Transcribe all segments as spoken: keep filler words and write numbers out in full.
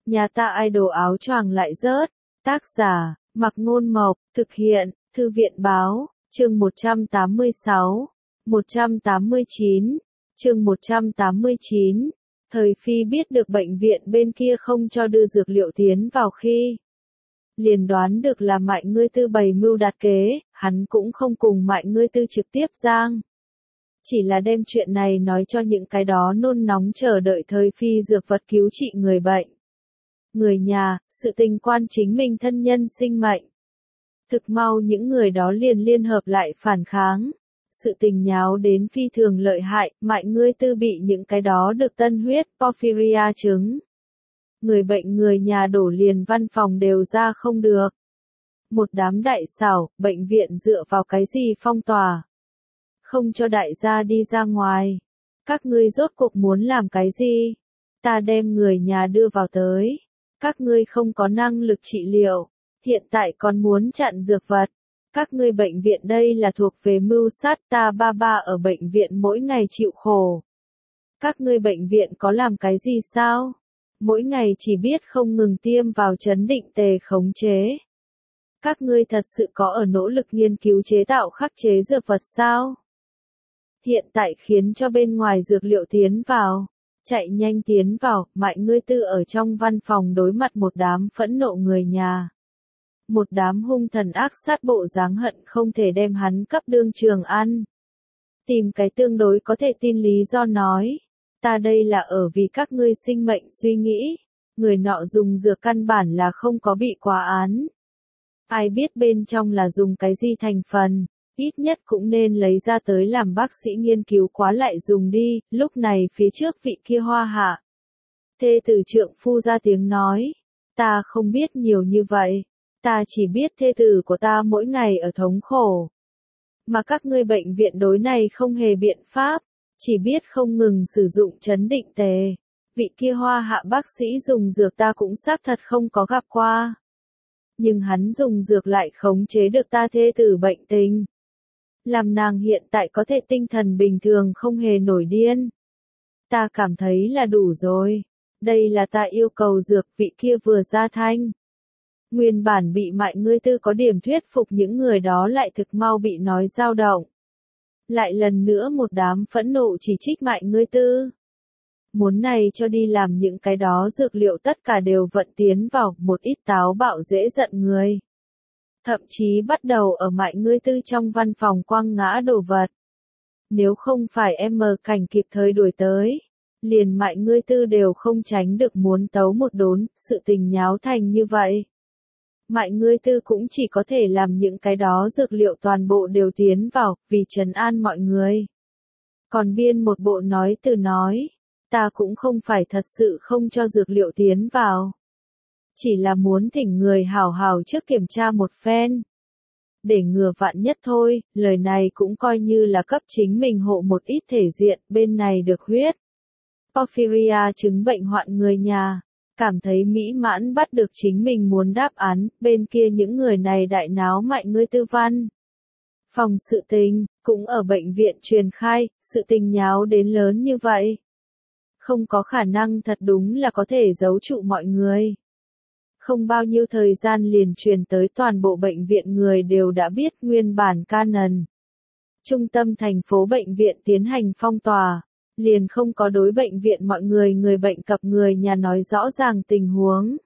Nhà ta idol áo choàng lại rớt. Tác giả, Mặc Ngôn Mộc, thực hiện, Thư viện Báo, chương một trăm tám mươi sáu, một trăm tám mươi chín, chương một trăm tám mươi chín. Thời Phi biết được bệnh viện bên kia không cho đưa dược liệu tiến vào khi liền đoán được là Mạnh Ngươi Tư bày mưu đặt kế, hắn cũng không cùng Mạnh Ngươi Tư trực tiếp giang. Chỉ là đem chuyện này nói cho những cái đó nôn nóng chờ đợi Thời Phi dược vật cứu trị người bệnh. Người nhà, sự tình quan chính mình thân nhân sinh mệnh. Thực mau những người đó liền liên hợp lại phản kháng. Sự tình nháo đến phi thường lợi hại, Mạnh Ngươi Tư bị những cái đó được tân huyết, porphyria chứng. Người bệnh người nhà đổ liền văn phòng đều ra không được. Một đám đại xảo, bệnh viện dựa vào cái gì phong tỏa? Không cho đại gia đi ra ngoài. Các ngươi rốt cuộc muốn làm cái gì? Ta đem người nhà đưa vào tới. Các ngươi không có năng lực trị liệu. Hiện tại còn muốn chặn dược vật. Các ngươi bệnh viện đây là thuộc về mưu sát ta ba ba ở bệnh viện mỗi ngày chịu khổ. Các ngươi bệnh viện có làm cái gì sao? Mỗi ngày chỉ biết không ngừng tiêm vào chấn định tề khống chế. Các ngươi thật sự có ở nỗ lực nghiên cứu chế tạo khắc chế dược vật sao? Hiện tại khiến cho bên ngoài dược liệu tiến vào. Chạy nhanh tiến vào, Mạnh Ngươi Tư ở trong văn phòng đối mặt một đám phẫn nộ người nhà. Một đám hung thần ác sát bộ dáng hận không thể đem hắn cấp đương trường ăn. Tìm cái tương đối có thể tin lý do nói. Ta đây là ở vì các ngươi sinh mệnh suy nghĩ. Người nọ dùng dược căn bản là không có bị quá án. Ai biết bên trong là dùng cái gì thành phần. Ít nhất cũng nên lấy ra tới làm bác sĩ nghiên cứu quá lại dùng đi. Lúc này phía trước vị kia hoa hạ. Thê tử trượng phu ra tiếng nói. Ta không biết nhiều như vậy. Ta chỉ biết thê tử của ta mỗi ngày ở thống khổ. Mà các ngươi bệnh viện đối này không hề biện pháp. Chỉ biết không ngừng sử dụng chấn định tề. Vị kia hoa hạ bác sĩ dùng dược ta cũng xác thật không có gặp qua. Nhưng hắn dùng dược lại khống chế được ta thê tử bệnh tình. Làm nàng hiện tại có thể tinh thần bình thường không hề nổi điên. Ta cảm thấy là đủ rồi. Đây là ta yêu cầu dược, vị kia vừa ra thanh. Nguyên bản bị Mạnh Ngươi Tư có điểm thuyết phục những người đó lại thực mau bị nói dao động. Lại lần nữa một đám phẫn nộ chỉ trích Mạnh Ngươi Tư. Muốn này cho đi làm những cái đó dược liệu tất cả đều vận tiến vào, một ít táo bạo dễ giận người. Thậm chí bắt đầu ở Mạnh Ngươi Tư trong văn phòng quăng ngã đồ vật. Nếu không phải em mờ cảnh kịp thời đuổi tới, liền Mạnh Ngươi Tư đều không tránh được muốn tấu một đốn, sự tình nháo thành như vậy. Mạnh Ngươi Tư cũng chỉ có thể làm những cái đó dược liệu toàn bộ đều tiến vào, vì trấn an mọi người. Còn biên một bộ nói từ nói, ta cũng không phải thật sự không cho dược liệu tiến vào. Chỉ là muốn thỉnh người hảo hảo trước kiểm tra một phen. Để ngừa vạn nhất thôi, lời này cũng coi như là cấp chính mình hộ một ít thể diện, bên này được huyết. Porphyria chứng bệnh hoạn người nhà. Cảm thấy mỹ mãn bắt được chính mình muốn đáp án, bên kia những người này đại náo Mạnh Ngươi Tư văn. Phòng sự tình, cũng ở bệnh viện truyền khai, sự tình nháo đến lớn như vậy. Không có khả năng thật đúng là có thể giấu trụ mọi người. Không bao nhiêu thời gian liền truyền tới toàn bộ bệnh viện người đều đã biết nguyên bản Canon. Trung tâm thành phố bệnh viện tiến hành phong tỏa. Liền không có đối bệnh viện mọi người người bệnh cập người nhà nói rõ ràng tình huống.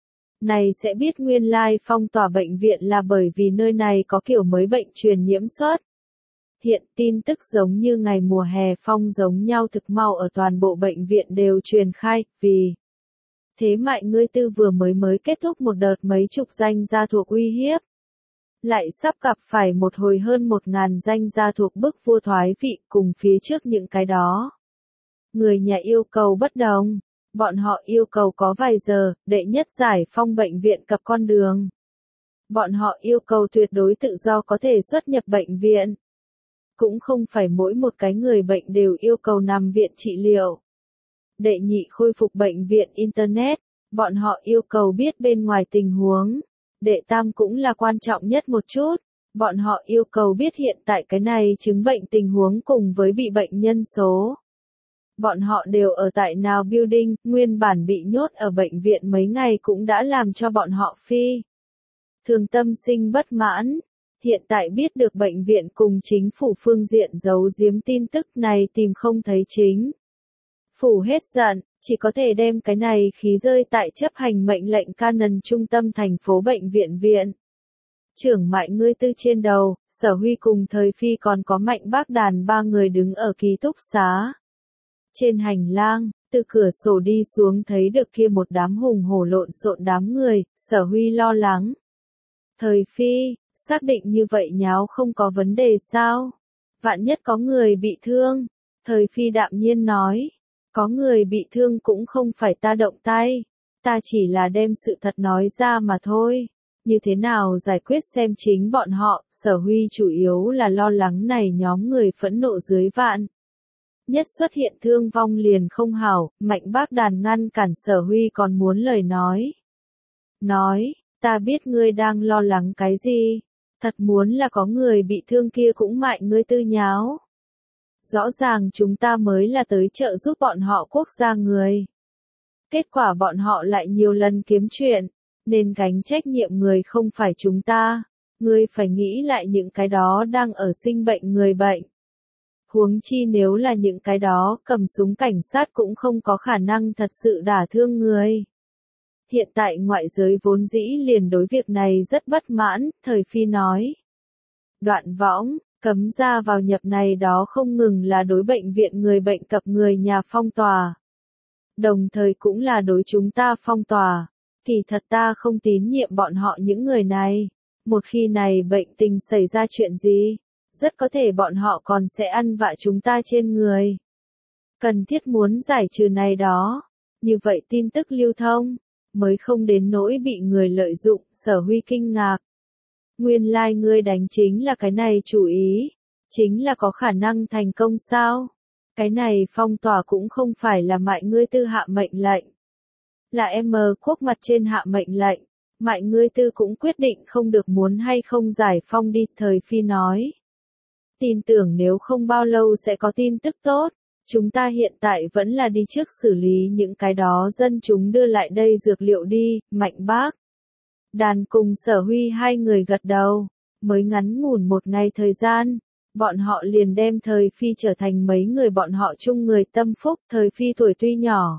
Này sẽ biết nguyên lai phong tỏa bệnh viện là bởi vì nơi này có kiểu mới bệnh truyền nhiễm xuất. Hiện tin tức giống như ngày mùa hè phong giống nhau thực mau ở toàn bộ bệnh viện đều truyền khai, vì thế Mạnh Ngươi Tư vừa mới mới kết thúc một đợt mấy chục danh gia thuộc uy hiếp. Lại sắp gặp phải một hồi hơn một ngàn danh gia thuộc bức vua thoái vị cùng phía trước những cái đó. Người nhà yêu cầu bất đồng, bọn họ yêu cầu có vài giờ, đệ nhất giải phong bệnh viện cập con đường. Bọn họ yêu cầu tuyệt đối tự do có thể xuất nhập bệnh viện. Cũng không phải mỗi một cái người bệnh đều yêu cầu nằm viện trị liệu. Đệ nhị khôi phục bệnh viện Internet, bọn họ yêu cầu biết bên ngoài tình huống. Đệ tam cũng là quan trọng nhất một chút, bọn họ yêu cầu biết hiện tại cái này chứng bệnh tình huống cùng với bị bệnh nhân số. Bọn họ đều ở tại nào building, nguyên bản bị nhốt ở bệnh viện mấy ngày cũng đã làm cho bọn họ phi thường tâm sinh bất mãn. Hiện tại biết được bệnh viện cùng chính phủ phương diện giấu giếm tin tức này tìm không thấy chính phủ hết giận, chỉ có thể đem cái này khí rơi tại chấp hành mệnh lệnh Canon trung tâm thành phố bệnh viện viện. Trưởng Mại ngươi tư trên đầu, Sở Huy cùng Thời Phi còn có Mạnh Bác Đàn ba người đứng ở ký túc xá. Trên hành lang, từ cửa sổ đi xuống thấy được kia một đám hùng hổ lộn xộn đám người, Sở Huy lo lắng. Thời Phi, xác định như vậy nháo không có vấn đề sao? Vạn nhất có người bị thương. Thời Phi đạm nhiên nói, có người bị thương cũng không phải ta động tay, ta chỉ là đem sự thật nói ra mà thôi. Như thế nào giải quyết xem chính bọn họ, Sở Huy chủ yếu là lo lắng này nhóm người phẫn nộ dưới vạn. Nhất xuất hiện thương vong liền không hảo, Mạnh Bác Đàn ngăn cản Sở Huy còn muốn lời nói. Nói, ta biết ngươi đang lo lắng cái gì, thật muốn là có người bị thương kia cũng mại ngươi tư nháo. Rõ ràng chúng ta mới là tới trợ giúp bọn họ quốc gia người. Kết quả bọn họ lại nhiều lần kiếm chuyện, nên gánh trách nhiệm người không phải chúng ta. Ngươi phải nghĩ lại những cái đó đang ở sinh bệnh người bệnh. Huống chi nếu là những cái đó cầm súng cảnh sát cũng không có khả năng thật sự đả thương người. Hiện tại ngoại giới vốn dĩ liền đối việc này rất bất mãn, Thời Phi nói. Đoạn võng, cấm ra vào nhập này đó không ngừng là đối bệnh viện người bệnh cập người nhà phong tỏa. Đồng thời cũng là đối chúng ta phong tỏa. Kỳ thật ta không tín nhiệm bọn họ những người này. Một khi này bệnh tình xảy ra chuyện gì, rất có thể bọn họ còn sẽ ăn vạ chúng ta trên người. Cần thiết muốn giải trừ này đó. Như vậy tin tức lưu thông, mới không đến nỗi bị người lợi dụng, Sở Huy kinh ngạc. Nguyên lai like ngươi đánh chính là cái này chủ ý, chính là có khả năng thành công sao? Cái này phong tỏa cũng không phải là mại ngươi tư hạ mệnh lệnh. Là em quốc mặt trên hạ mệnh lệnh, mại ngươi tư cũng quyết định không được muốn hay không giải phong đi, Thời Phi nói. Tin tưởng nếu không bao lâu sẽ có tin tức tốt, chúng ta hiện tại vẫn là đi trước xử lý những cái đó dân chúng đưa lại đây dược liệu đi, Mạnh Bác Đàn cùng Sở Huy hai người gật đầu, mới ngắn ngủn một ngày thời gian, bọn họ liền đem Thời Phi trở thành mấy người bọn họ chung người tâm phúc. Thời Phi tuổi tuy nhỏ,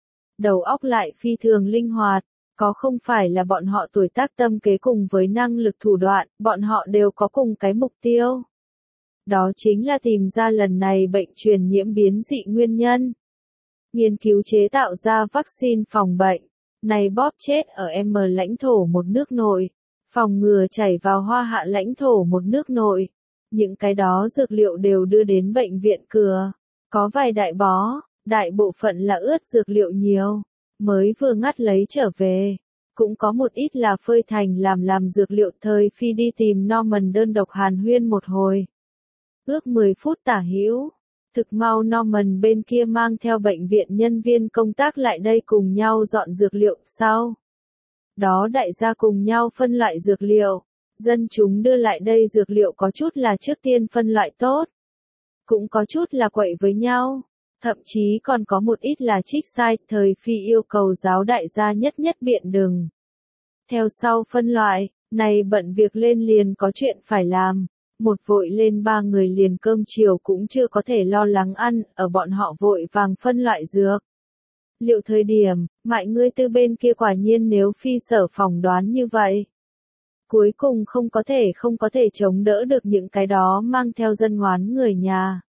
đầu óc lại phi thường linh hoạt, có không phải là bọn họ tuổi tác tâm kế cùng với năng lực thủ đoạn, bọn họ đều có cùng cái mục tiêu. Đó chính là tìm ra lần này bệnh truyền nhiễm biến dị nguyên nhân. Nghiên cứu chế tạo ra vaccine phòng bệnh. Này bóp chết ở M lãnh thổ một nước nội. Phòng ngừa chảy vào Hoa Hạ lãnh thổ một nước nội. Những cái đó dược liệu đều đưa đến bệnh viện cửa. Có vài đại bó, đại bộ phận là ướt dược liệu nhiều. Mới vừa ngắt lấy trở về. Cũng có một ít là phơi thành làm làm dược liệu. Thời Phi đi tìm Norman đơn độc hàn huyên một hồi. Ước mười phút tả hữu, thực mau Norman bên kia mang theo bệnh viện nhân viên công tác lại đây cùng nhau dọn dược liệu, sau đó đại gia cùng nhau phân loại dược liệu, dân chúng đưa lại đây dược liệu có chút là trước tiên phân loại tốt, cũng có chút là quậy với nhau, thậm chí còn có một ít là trích sai. Thời Phi yêu cầu giáo đại gia nhất nhất biện đừng theo sau phân loại, này bận việc lên liền có chuyện phải làm. Một vội lên ba người liền cơm chiều cũng chưa có thể lo lắng ăn, ở bọn họ vội vàng phân loại dược. Liệu thời điểm, mại ngươi tư bên kia quả nhiên nếu Phi Sở phỏng đoán như vậy. Cuối cùng không có thể không có thể chống đỡ được những cái đó mang theo dân ngoán người nhà.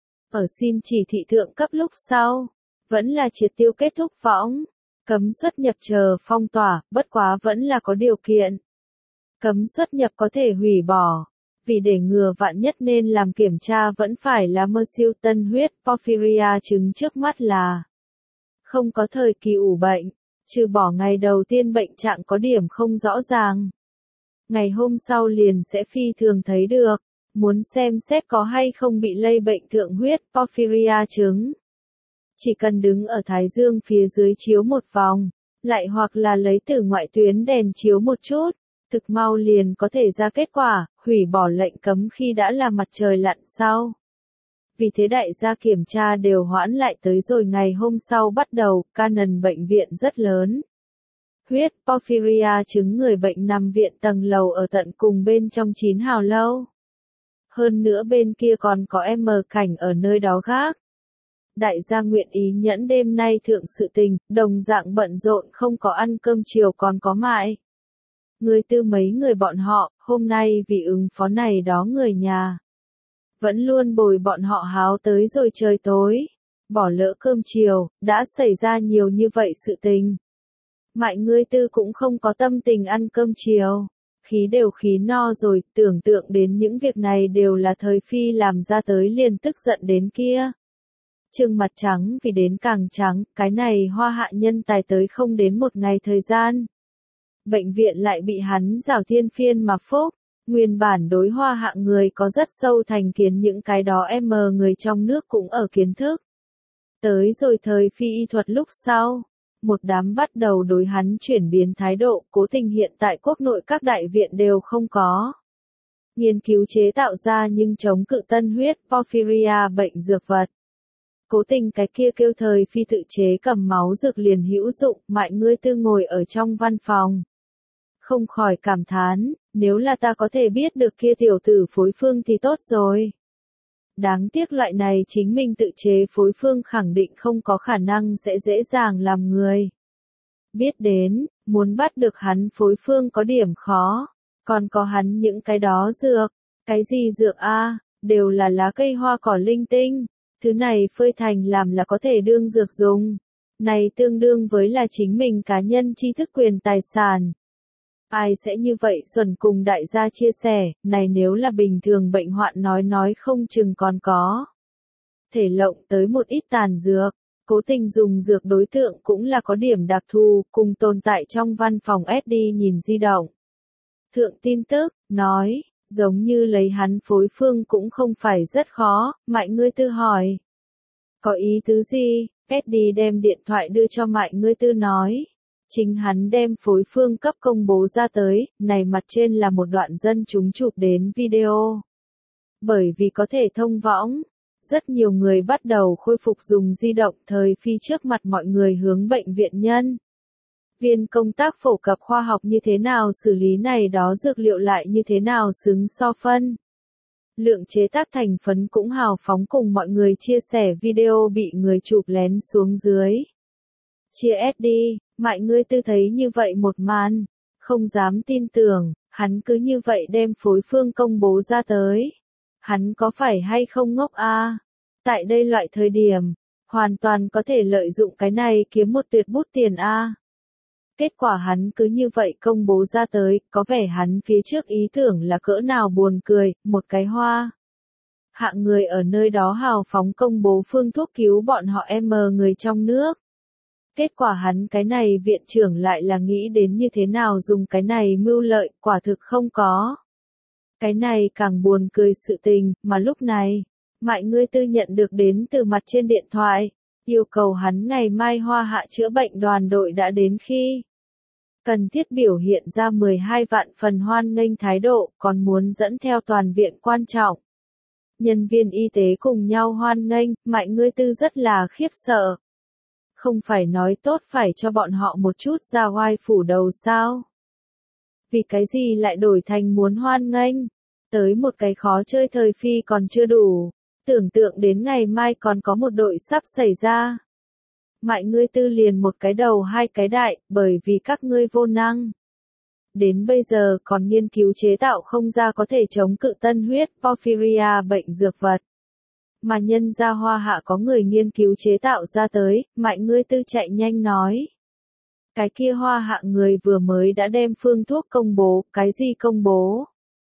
Ở xin chỉ thị thượng cấp lúc sau, vẫn là triệt tiêu kết thúc võng, cấm xuất nhập chờ phong tỏa, bất quá vẫn là có điều kiện. Cấm xuất nhập có thể hủy bỏ. Vì để ngừa vạn nhất nên làm kiểm tra vẫn phải là mơ siêu tân huyết, porphyria chứng trước mắt là không có thời kỳ ủ bệnh, trừ bỏ ngày đầu tiên bệnh trạng có điểm không rõ ràng. Ngày hôm sau liền sẽ phi thường thấy được, muốn xem xét có hay không bị lây bệnh thượng huyết, porphyria chứng. Chỉ cần đứng ở thái dương phía dưới chiếu một vòng, lại hoặc là lấy từ ngoại tuyến đèn chiếu một chút. Thực mau liền có thể ra kết quả, hủy bỏ lệnh cấm khi đã là mặt trời lặn sau. Vì thế đại gia kiểm tra đều hoãn lại tới rồi ngày hôm sau bắt đầu, Canon bệnh viện rất lớn. Huyết porphyria chứng người bệnh nằm viện tầng lầu ở tận cùng bên trong chín hào lâu. Hơn nữa bên kia còn có em cảnh ở nơi đó gác. Đại gia nguyện ý nhẫn đêm nay thượng sự tình, đồng dạng bận rộn không có ăn cơm chiều còn có mại. Người tư mấy người bọn họ, hôm nay vì ứng phó này đó người nhà. Vẫn luôn bồi bọn họ háo tới rồi trời tối. Bỏ lỡ cơm chiều, đã xảy ra nhiều như vậy sự tình. Mại ngươi tư cũng không có tâm tình ăn cơm chiều. Khí đều khí no rồi, tưởng tượng đến những việc này đều là thời phi làm ra tới liền tức giận đến kia. Trương mặt trắng vì đến càng trắng, cái này hoa hạ nhân tài tới không đến một ngày thời gian. Bệnh viện lại bị hắn rào thiên phiên mà phúc. Nguyên bản đối hoa hạ người có rất sâu thành kiến những cái đó em người trong nước cũng ở kiến thức. Tới rồi thời phi y thuật lúc sau, một đám bắt đầu đối hắn chuyển biến thái độ, cố tình hiện tại quốc nội các đại viện đều không có. Nghiên cứu chế tạo ra nhưng chống cự tân huyết porphyria bệnh dược vật. Cố tình cái kia kêu thời phi tự chế cầm máu dược liền hữu dụng, mại ngươi tư ngồi ở trong văn phòng. Không khỏi cảm thán, nếu là ta có thể biết được kia tiểu tử phối phương thì tốt rồi. Đáng tiếc loại này chính mình tự chế phối phương khẳng định không có khả năng sẽ dễ dàng làm người. Biết đến, muốn bắt được hắn phối phương có điểm khó, còn có hắn những cái đó dược, cái gì dược a, đều là lá cây hoa cỏ linh tinh, thứ này phơi thành làm là có thể đương dược dùng. Này tương đương với là chính mình cá nhân tri thức quyền tài sản. Ai sẽ như vậy xuẩn cùng đại gia chia sẻ, này nếu là bình thường bệnh hoạn nói nói không chừng còn có. Thể lộng tới một ít tàn dược, cố tình dùng dược đối tượng cũng là có điểm đặc thù, cùng tồn tại trong văn phòng ét đê nhìn di động. Thượng tin tức, nói, giống như lấy hắn phối phương cũng không phải rất khó, Mại ngươi tư hỏi. Có ý tứ gì? ét đê đem điện thoại đưa cho Mại ngươi tư nói. Chính hắn đem phối phương cấp công bố ra tới, này mặt trên là một đoạn dân chúng chụp đến video. Bởi vì có thể thông võng, rất nhiều người bắt đầu khôi phục dùng di động thời phi trước mặt mọi người hướng bệnh viện nhân. Viên công tác phổ cập khoa học như thế nào xử lý này đó dược liệu lại như thế nào xứng so phân. Lượng chế tác thành phấn cũng hào phóng cùng mọi người chia sẻ video bị người chụp lén xuống dưới. Chia ét đê, Mại ngươi tư thấy như vậy một màn, không dám tin tưởng, hắn cứ như vậy đem phối phương công bố ra tới. Hắn có phải hay không ngốc a? À? Tại đây loại thời điểm, hoàn toàn có thể lợi dụng cái này kiếm một tuyệt bút tiền a. À? Kết quả hắn cứ như vậy công bố ra tới, có vẻ hắn phía trước ý tưởng là cỡ nào buồn cười, một cái hoa. Hạng người ở nơi đó hào phóng công bố phương thuốc cứu bọn họ em người trong nước. Kết quả hắn cái này viện trưởng lại là nghĩ đến như thế nào dùng cái này mưu lợi, quả thực không có. Cái này càng buồn cười sự tình, mà lúc này, Mại ngươi tư nhận được đến từ mặt trên điện thoại, yêu cầu hắn ngày mai hoa hạ chữa bệnh đoàn đội đã đến khi. Cần thiết biểu hiện ra mười hai vạn phần hoan nghênh thái độ, còn muốn dẫn theo toàn viện quan trọng. Nhân viên y tế cùng nhau hoan nghênh, Mại ngươi tư rất là khiếp sợ. Không phải nói tốt phải cho bọn họ một chút ra oai phủ đầu sao? Vì cái gì lại đổi thành muốn hoan nghênh? Tới một cái khó chơi thời phi còn chưa đủ. Tưởng tượng đến ngày mai còn có một đội sắp xảy ra. Mại ngươi tư liền một cái đầu hai cái đại, bởi vì các ngươi vô năng. Đến bây giờ còn nghiên cứu chế tạo không ra có thể chống cự tân huyết porphyria bệnh dược vật. Mà nhân gia hoa hạ có người nghiên cứu chế tạo ra tới, Mại ngươi tư chạy nhanh nói. Cái kia hoa hạ người vừa mới đã đem phương thuốc công bố, cái gì công bố?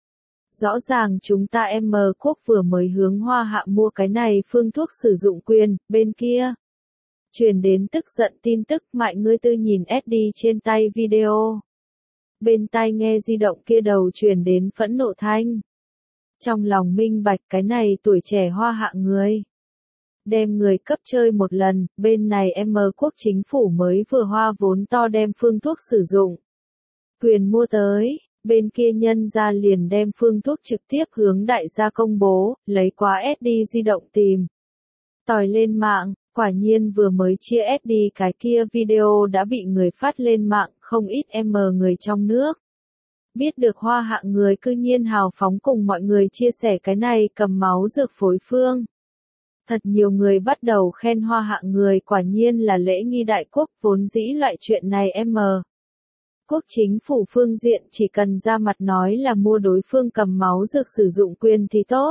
Rõ ràng chúng ta em quốc vừa mới hướng hoa hạ mua cái này phương thuốc sử dụng quyền, bên kia. Truyền đến tức giận tin tức, Mại ngươi tư nhìn ét đê trên tay video. Bên tai nghe di động kia đầu truyền đến phẫn nộ thanh. Trong lòng minh bạch cái này tuổi trẻ hoa hạ người. Đem người cấp chơi một lần, bên này em quốc chính phủ mới vừa hoa vốn to đem phương thuốc sử dụng. Quyền mua tới, Bên kia nhân ra liền đem phương thuốc trực tiếp hướng đại gia công bố, lấy quá ét đê di động tìm. Tòi lên mạng, quả nhiên vừa mới chia ét đê cái kia video đã bị người phát lên mạng, không ít em người trong nước. Biết được hoa hạ người cư nhiên hào phóng cùng mọi người chia sẻ cái này cầm máu dược phối phương. Thật nhiều người bắt đầu khen hoa hạ người quả nhiên là lễ nghi đại quốc, vốn dĩ loại chuyện này em. Quốc chính phủ phương diện chỉ cần ra mặt nói là mua đối phương cầm máu dược sử dụng quyền thì tốt.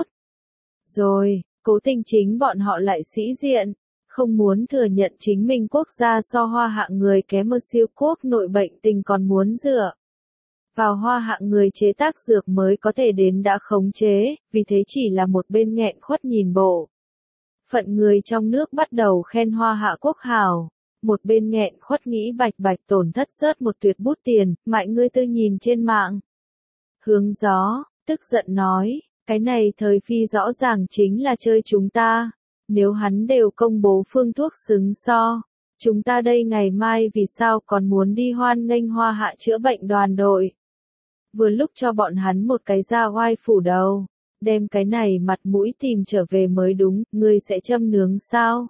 Rồi, cố tình chính bọn họ lại sĩ diện, không muốn thừa nhận chính mình quốc gia so hoa hạ người kém ở siêu quốc nội bệnh tình còn muốn dựa vào hoa hạ người chế tác dược mới có thể đến đã khống chế, vì thế chỉ là một bên nghẹn khuất nhìn bộ. Phận người trong nước bắt đầu khen hoa hạ quốc hào, một bên nghẹn khuất nghĩ bạch bạch tổn thất rớt một tuyệt bút tiền, mại ngươi tư nhìn trên mạng. Hướng gió, tức giận nói, cái này thời phi rõ ràng chính là chơi chúng ta, nếu hắn đều công bố phương thuốc xứng so. Chúng ta đây ngày mai vì sao còn muốn đi hoan nghênh hoa hạ chữa bệnh đoàn đội. Vừa lúc cho bọn hắn một cái ra oai phủ đầu, đem cái này mặt mũi tìm trở về mới đúng, ngươi sẽ châm nướng sao?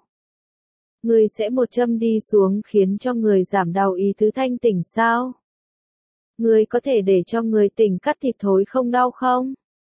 Ngươi sẽ một châm đi xuống khiến cho người giảm đau ý tứ thanh tỉnh sao? Ngươi có thể để cho người tỉnh cắt thịt thối không đau không?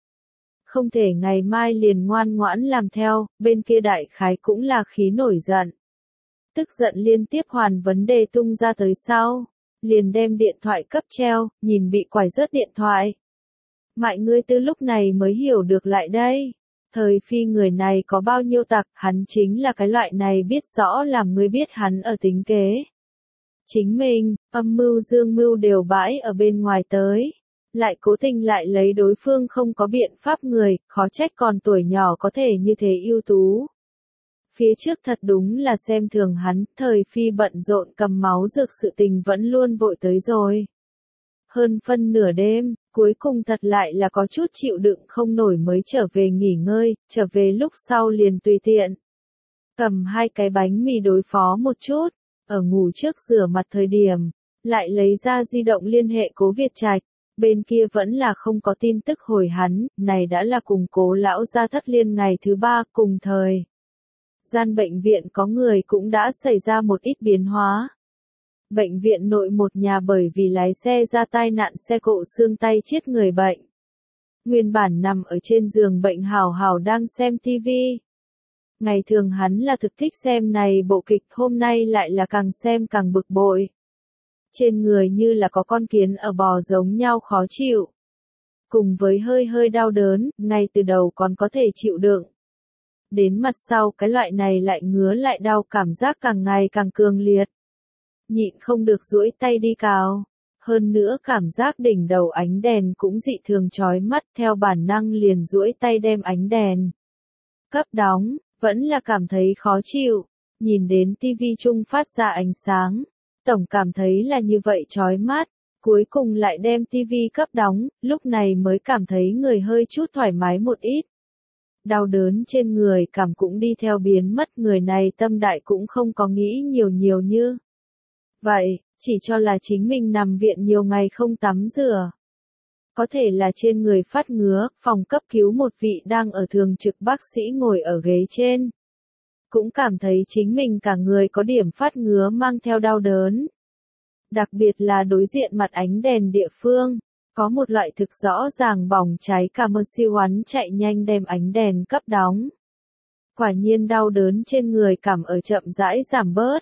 Không thể ngày mai liền ngoan ngoãn làm theo, bên kia đại khái cũng là khí nổi giận. Tức giận liên tiếp hoàn vấn đề tung ra tới sau, liền đem điện thoại cấp treo, nhìn bị quải rớt điện thoại. Mại ngươi từ lúc này mới hiểu được lại đây. Thời phi người này có bao nhiêu tặc, hắn chính là cái loại này biết rõ làm ngươi biết hắn ở tính kế. Chính mình, âm mưu dương mưu đều bãi ở bên ngoài tới. Lại cố tình lại lấy đối phương không có biện pháp người, khó trách còn tuổi nhỏ có thể như thế ưu tú. Phía trước thật đúng là xem thường hắn, thời phi bận rộn cầm máu dược sự tình vẫn luôn vội tới rồi. Hơn phân nửa đêm, cuối cùng thật lại là có chút chịu đựng không nổi mới trở về nghỉ ngơi, trở về lúc sau liền tùy tiện. Cầm hai cái bánh mì đối phó một chút, ở ngủ trước rửa mặt thời điểm, lại lấy ra di động liên hệ Cố Việt Trạch, bên kia vẫn là không có tin tức hồi hắn, này đã là cùng Cố lão gia thất liên ngày thứ ba cùng thời. Gian bệnh viện có người cũng đã xảy ra một ít biến hóa. Bệnh viện nội một nhà bởi vì lái xe ra tai nạn xe cộ xương tay chết người bệnh. Nguyên bản nằm ở trên giường bệnh hào hào đang xem tivi. Ngày thường hắn là thực thích xem này bộ kịch, hôm nay lại là càng xem càng bực bội. Trên người như là có con kiến ở bò giống nhau khó chịu. Cùng với hơi hơi đau đớn, ngay từ đầu còn có thể chịu đựng. Đến mặt sau cái loại này lại ngứa lại đau, cảm giác càng ngày càng cường liệt. Nhịn không được duỗi tay đi cào. Hơn nữa cảm giác đỉnh đầu ánh đèn cũng dị thường chói mắt, theo bản năng liền duỗi tay đem ánh đèn cấp đóng, vẫn là cảm thấy khó chịu. Nhìn đến tivi chung phát ra ánh sáng, tổng cảm thấy là như vậy chói mắt, cuối cùng lại đem tivi cấp đóng, lúc này mới cảm thấy người hơi chút thoải mái một ít. Đau đớn trên người cảm cũng đi theo biến mất, người này tâm đại cũng không có nghĩ nhiều nhiều như vậy, chỉ cho là chính mình nằm viện nhiều ngày không tắm rửa. Có thể là trên người phát ngứa, phòng cấp cứu một vị đang ở thường trực bác sĩ ngồi ở ghế trên. Cũng cảm thấy chính mình cả người có điểm phát ngứa mang theo đau đớn. Đặc biệt là đối diện mặt ánh đèn địa phương, có một loại thực rõ ràng bỏng cháy, cả mơ siêu hắn chạy nhanh đem ánh đèn cấp đóng. Quả nhiên đau đớn trên người cảm ở chậm rãi giảm bớt.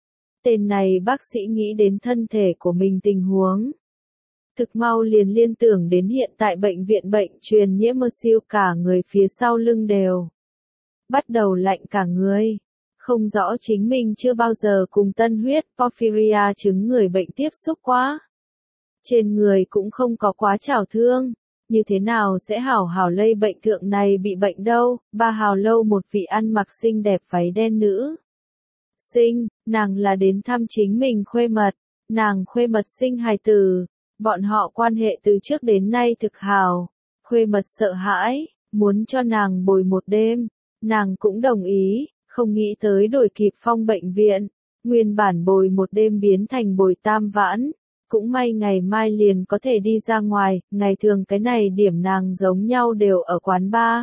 Tên này bác sĩ nghĩ đến thân thể của mình tình huống. Thực mau liền liên tưởng đến hiện tại bệnh viện bệnh truyền nhiễm mơ siêu, cả người phía sau lưng đều bắt đầu lạnh cả người. Không rõ chính mình chưa bao giờ cùng tân huyết porphyria chứng người bệnh tiếp xúc quá. Trên người cũng không có quá trào thương. Như thế nào sẽ hảo hảo lây bệnh thượng này bị bệnh đâu. Ba hào lâu một vị ăn mặc xinh đẹp váy đen nữ sinh, nàng là đến thăm chính mình khuê mật. Nàng khuê mật sinh hài tử. Bọn họ quan hệ từ trước đến nay thực hào. Khuê mật sợ hãi, muốn cho nàng bồi một đêm. Nàng cũng đồng ý, không nghĩ tới đổi kịp phong bệnh viện. Nguyên bản bồi một đêm biến thành bồi tam vãn. Cũng may ngày mai liền có thể đi ra ngoài, ngày thường cái này điểm nàng giống nhau đều ở quán bar.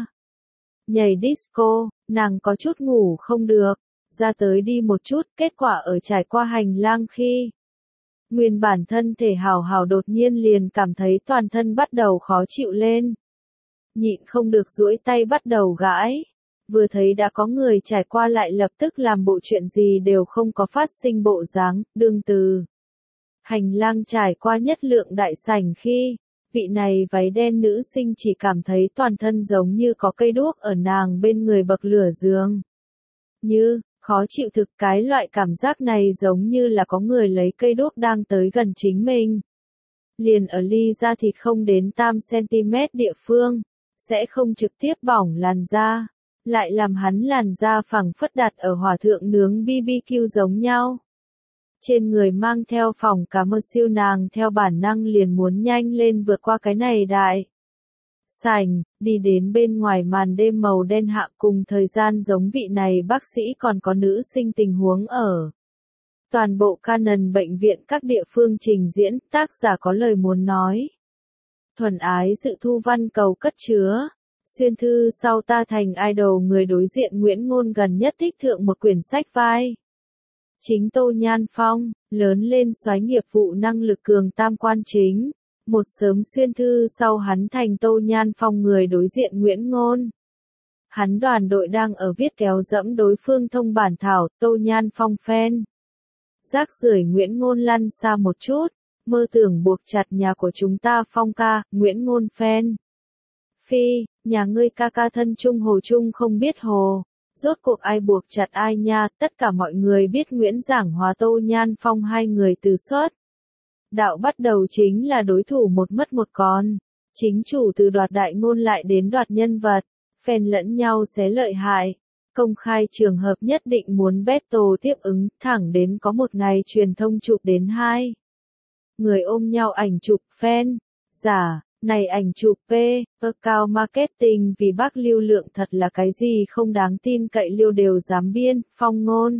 Nhảy disco, nàng có chút ngủ không được, ra tới đi một chút, kết quả ở trải qua hành lang khi. Nguyên bản thân thể hào hào đột nhiên liền cảm thấy toàn thân bắt đầu khó chịu lên. Nhịn không được duỗi tay bắt đầu gãi. Vừa thấy đã có người trải qua lại lập tức làm bộ chuyện gì đều không có phát sinh bộ dáng, đương từ. Hành lang trải qua nhất lượng đại sảnh khi, vị này váy đen nữ sinh chỉ cảm thấy toàn thân giống như có cây đuốc ở nàng bên người bậc lửa giường. Như, khó chịu thực cái loại cảm giác này giống như là có người lấy cây đuốc đang tới gần chính mình. Liền ở ly da thịt không đến tam xăng-ti-mét địa phương, sẽ không trực tiếp bỏng làn da, lại làm hắn làn da phẳng phất đặt ở hỏa thượng nướng bi bi kiu giống nhau. Trên người mang theo phòng cá mơ siêu nàng theo bản năng liền muốn nhanh lên vượt qua cái này đại. Sảnh, đi đến bên ngoài màn đêm màu đen hạ cùng thời gian giống vị này bác sĩ còn có nữ sinh tình huống ở. Toàn bộ Canon bệnh viện các địa phương trình diễn, tác giả có lời muốn nói. Thuần ái dự thu văn cầu cất chứa. Xuyên thư sau ta thành idol người đối diện Nguyễn Ngôn gần nhất thích thượng một quyển sách vai. Chính Tô Nhan Phong, lớn lên soái nghiệp vụ năng lực cường tam quan chính. Một sớm xuyên thư sau hắn thành Tô Nhan Phong người đối diện Nguyễn Ngôn. Hắn đoàn đội đang ở viết kéo dẫm đối phương thông bản thảo, Tô Nhan Phong fan. Rác rưởi Nguyễn Ngôn lăn xa một chút, mơ tưởng buộc chặt nhà của chúng ta Phong ca, Nguyễn Ngôn fan. Phi, nhà ngươi ca ca thân chung hồ chung không biết hồ. Rốt cuộc ai buộc chặt ai nha, tất cả mọi người biết Nguyễn Giảng Hòa Tô Nhan Phong hai người từ xuất. Đạo bắt đầu chính là đối thủ một mất một còn. Chính chủ từ đoạt đại ngôn lại đến đoạt nhân vật, phen lẫn nhau xé lợi hại. Công khai trường hợp nhất định muốn battle tiếp ứng, thẳng đến có một ngày truyền thông chụp đến hai. Người ôm nhau ảnh chụp fan, giả, này ảnh chụp P, account marketing vì bác lưu lượng thật là cái gì không đáng tin cậy liêu đều dám biên, Phong ngôn.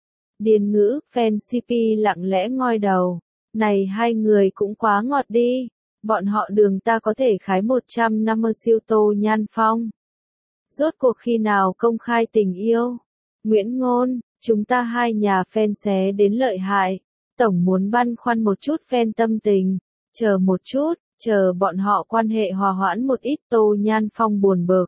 Điền ngữ, fan xê pê lặng lẽ ngoi đầu. Này hai người cũng quá ngọt đi, bọn họ đường ta có thể khái một trăm năm mươi siêu Tô Nhan Phong. Rốt cuộc khi nào công khai tình yêu? Nguyễn Ngôn, chúng ta hai nhà fan xé đến lợi hại, tổng muốn băn khoăn một chút fan tâm tình, chờ một chút, chờ bọn họ quan hệ hòa hoãn một ít. Tô Nhan Phong buồn bực.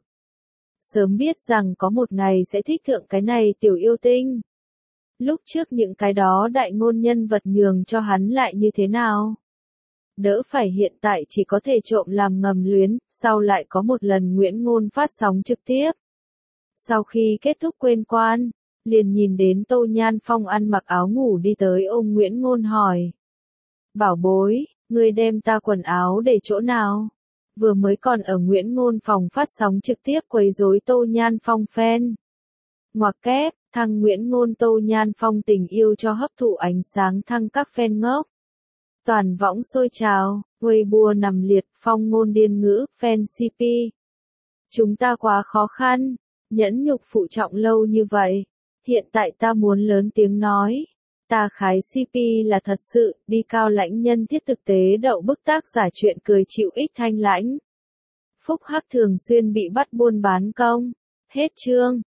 Sớm biết rằng có một ngày sẽ thích thượng cái này tiểu yêu tinh. Lúc trước những cái đó đại ngôn nhân vật nhường cho hắn lại như thế nào? Đỡ phải hiện tại chỉ có thể trộm làm ngầm luyến, sau lại có một lần Nguyễn Ngôn phát sóng trực tiếp. Sau khi kết thúc quên quan, liền nhìn đến Tô Nhan Phong ăn mặc áo ngủ đi tới ôm Nguyễn Ngôn hỏi. Bảo bối, ngươi đem ta quần áo để chỗ nào? Vừa mới còn ở Nguyễn Ngôn phòng phát sóng trực tiếp quấy rối Tô Nhan Phong fan. Ngoặc kép, thăng Nguyễn Ngôn Tô Nhan Phong tình yêu cho hấp thụ ánh sáng thăng các fan ngốc. Toàn võng sôi trào, Weibo nằm liệt, Phong ngôn điên ngữ, fan xê pê. Chúng ta quá khó khăn, nhẫn nhục phụ trọng lâu như vậy. Hiện tại ta muốn lớn tiếng nói. Ta khái xê pê là thật sự, đi cao lãnh nhân thiết thực tế đậu bức tác giả chuyện cười chịu ích thanh lãnh. Phúc Hắc thường xuyên bị bắt buôn bán công. Hết chương.